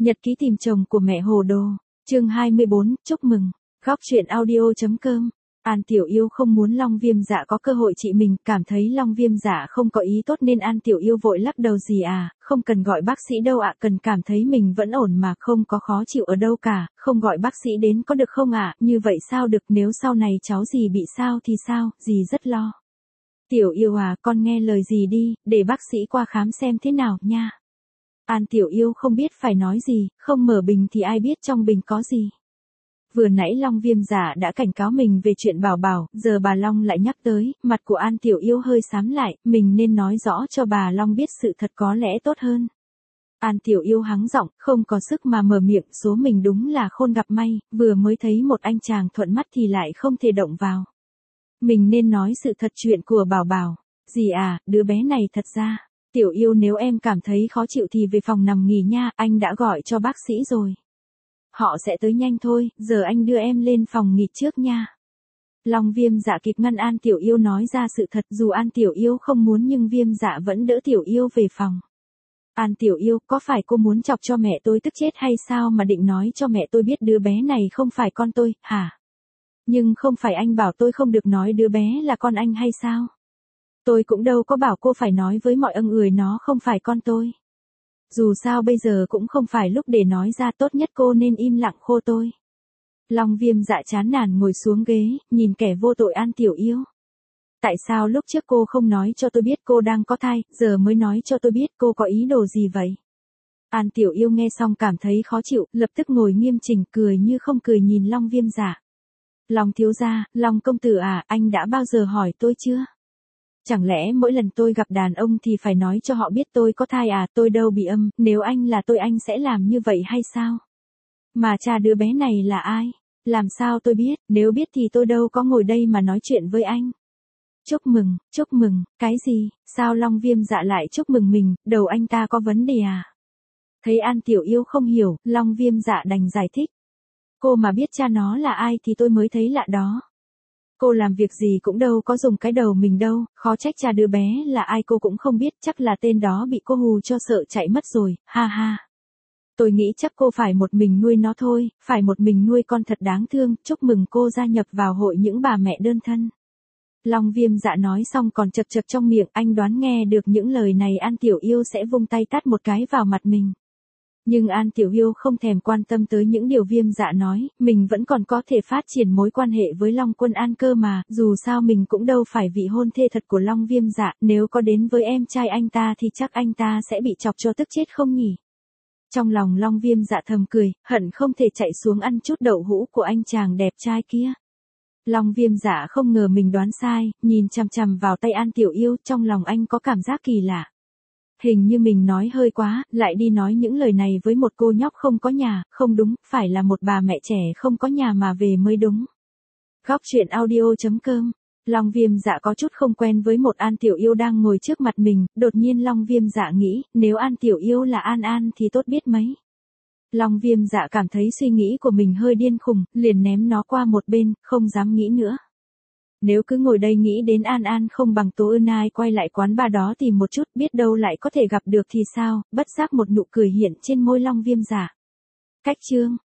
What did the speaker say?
Nhật ký tìm chồng của mẹ hồ đồ, chương 24, chúc mừng, góc truyện audio.com. An Tiểu Yêu không muốn Long Viêm Dạ có cơ hội trị mình, cảm thấy Long Viêm Dạ không có ý tốt nên An Tiểu Yêu vội lắc đầu gì à, không cần gọi bác sĩ đâu ạ, cần cảm thấy mình vẫn ổn mà, không có khó chịu ở đâu cả, không gọi bác sĩ đến có được không ạ, như vậy sao được, nếu sau này cháu gì bị sao thì sao, dì rất lo. Tiểu Yêu à, con nghe lời dì đi, để bác sĩ qua khám xem thế nào, nha. An Tiểu Yêu không biết phải nói gì, không mở bình thì ai biết trong bình có gì. Vừa nãy Long Viêm Dạ đã cảnh cáo mình về chuyện Bảo Bảo, giờ bà Long lại nhắc tới, mặt của An Tiểu Yêu hơi xám lại, mình nên nói rõ cho bà Long biết sự thật có lẽ tốt hơn. An Tiểu Yêu hắng giọng, không có sức mà mở miệng, số mình đúng là khôn gặp may, vừa mới thấy một anh chàng thuận mắt thì lại không thể động vào. Mình nên nói sự thật chuyện của Bảo Bảo. Dì à, đứa bé này thật ra. Tiểu Yêu nếu em cảm thấy khó chịu thì về phòng nằm nghỉ nha, anh đã gọi cho bác sĩ rồi. Họ sẽ tới nhanh thôi, giờ anh đưa em lên phòng nghỉ trước nha. Long Viêm Dạ kịp ngăn An Tiểu Yêu nói ra sự thật, dù An Tiểu Yêu không muốn nhưng Viêm Dạ vẫn đỡ Tiểu Yêu về phòng. An Tiểu Yêu, có phải cô muốn chọc cho mẹ tôi tức chết hay sao mà định nói cho mẹ tôi biết đứa bé này không phải con tôi, hả? Nhưng không phải anh bảo tôi không được nói đứa bé là con anh hay sao? Tôi cũng đâu có bảo cô phải nói với mọi người nó không phải con tôi. Dù sao bây giờ cũng không phải lúc để nói ra, tốt nhất cô nên im lặng khô tôi. Long Viêm Dạ chán nản ngồi xuống ghế, nhìn kẻ vô tội An Tiểu Yêu. Tại sao lúc trước cô không nói cho tôi biết cô đang có thai, giờ mới nói cho tôi biết cô có ý đồ gì vậy? An Tiểu Yêu nghe xong cảm thấy khó chịu, lập tức ngồi nghiêm chỉnh, cười như không cười nhìn Long Viêm Dạ. Long thiếu gia, Long công tử à, anh đã bao giờ hỏi tôi chưa? Chẳng lẽ mỗi lần tôi gặp đàn ông thì phải nói cho họ biết tôi có thai à, tôi đâu bị âm, nếu anh là tôi anh sẽ làm như vậy hay sao? Mà cha đứa bé này là ai? Làm sao tôi biết, nếu biết thì tôi đâu có ngồi đây mà nói chuyện với anh. Chúc mừng, cái gì, sao Long Viêm Dạ lại chúc mừng mình, đầu anh ta có vấn đề à? Thấy An Tiểu Yêu không hiểu, Long Viêm Dạ đành giải thích. Cô mà biết cha nó là ai thì tôi mới thấy lạ đó. Cô làm việc gì cũng đâu có dùng cái đầu mình đâu, khó trách cha đứa bé là ai cô cũng không biết, chắc là tên đó bị cô hù cho sợ chạy mất rồi, ha ha. Tôi nghĩ chắc cô phải một mình nuôi nó thôi, phải một mình nuôi con thật đáng thương, chúc mừng cô gia nhập vào hội những bà mẹ đơn thân. Long Viêm Dạ nói xong còn chật chật trong miệng, anh đoán nghe được những lời này An Tiểu Yêu sẽ vung tay tát một cái vào mặt mình. Nhưng An Tiểu Yêu không thèm quan tâm tới những điều Viêm Dạ nói, mình vẫn còn có thể phát triển mối quan hệ với Long Quân An cơ mà, dù sao mình cũng đâu phải vị hôn thê thật của Long Viêm Dạ, nếu có đến với em trai anh ta thì chắc anh ta sẽ bị chọc cho tức chết không nhỉ? Trong lòng Long Viêm Dạ thầm cười, hận không thể chạy xuống ăn chút đậu hũ của anh chàng đẹp trai kia. Long Viêm Dạ không ngờ mình đoán sai, nhìn chằm chằm vào tay An Tiểu Yêu, trong lòng anh có cảm giác kỳ lạ. Hình như mình nói hơi quá, lại đi nói những lời này với một cô nhóc không có nhà, không đúng, phải là một bà mẹ trẻ không có nhà mà về mới đúng. Góc truyện audio.com. Long Viêm Dạ có chút không quen với một An Tiểu Yêu đang ngồi trước mặt mình, đột nhiên Long Viêm Dạ nghĩ, nếu An Tiểu Yêu là An An thì tốt biết mấy. Long Viêm Dạ cảm thấy suy nghĩ của mình hơi điên khùng, liền ném nó qua một bên, không dám nghĩ nữa. Nếu cứ ngồi đây nghĩ đến An An không bằng Tố Ân Ai quay lại quán bar đó tìm một chút, biết đâu lại có thể gặp được thì sao, bất giác một nụ cười hiện trên môi Long Viêm Dạ. Cách chương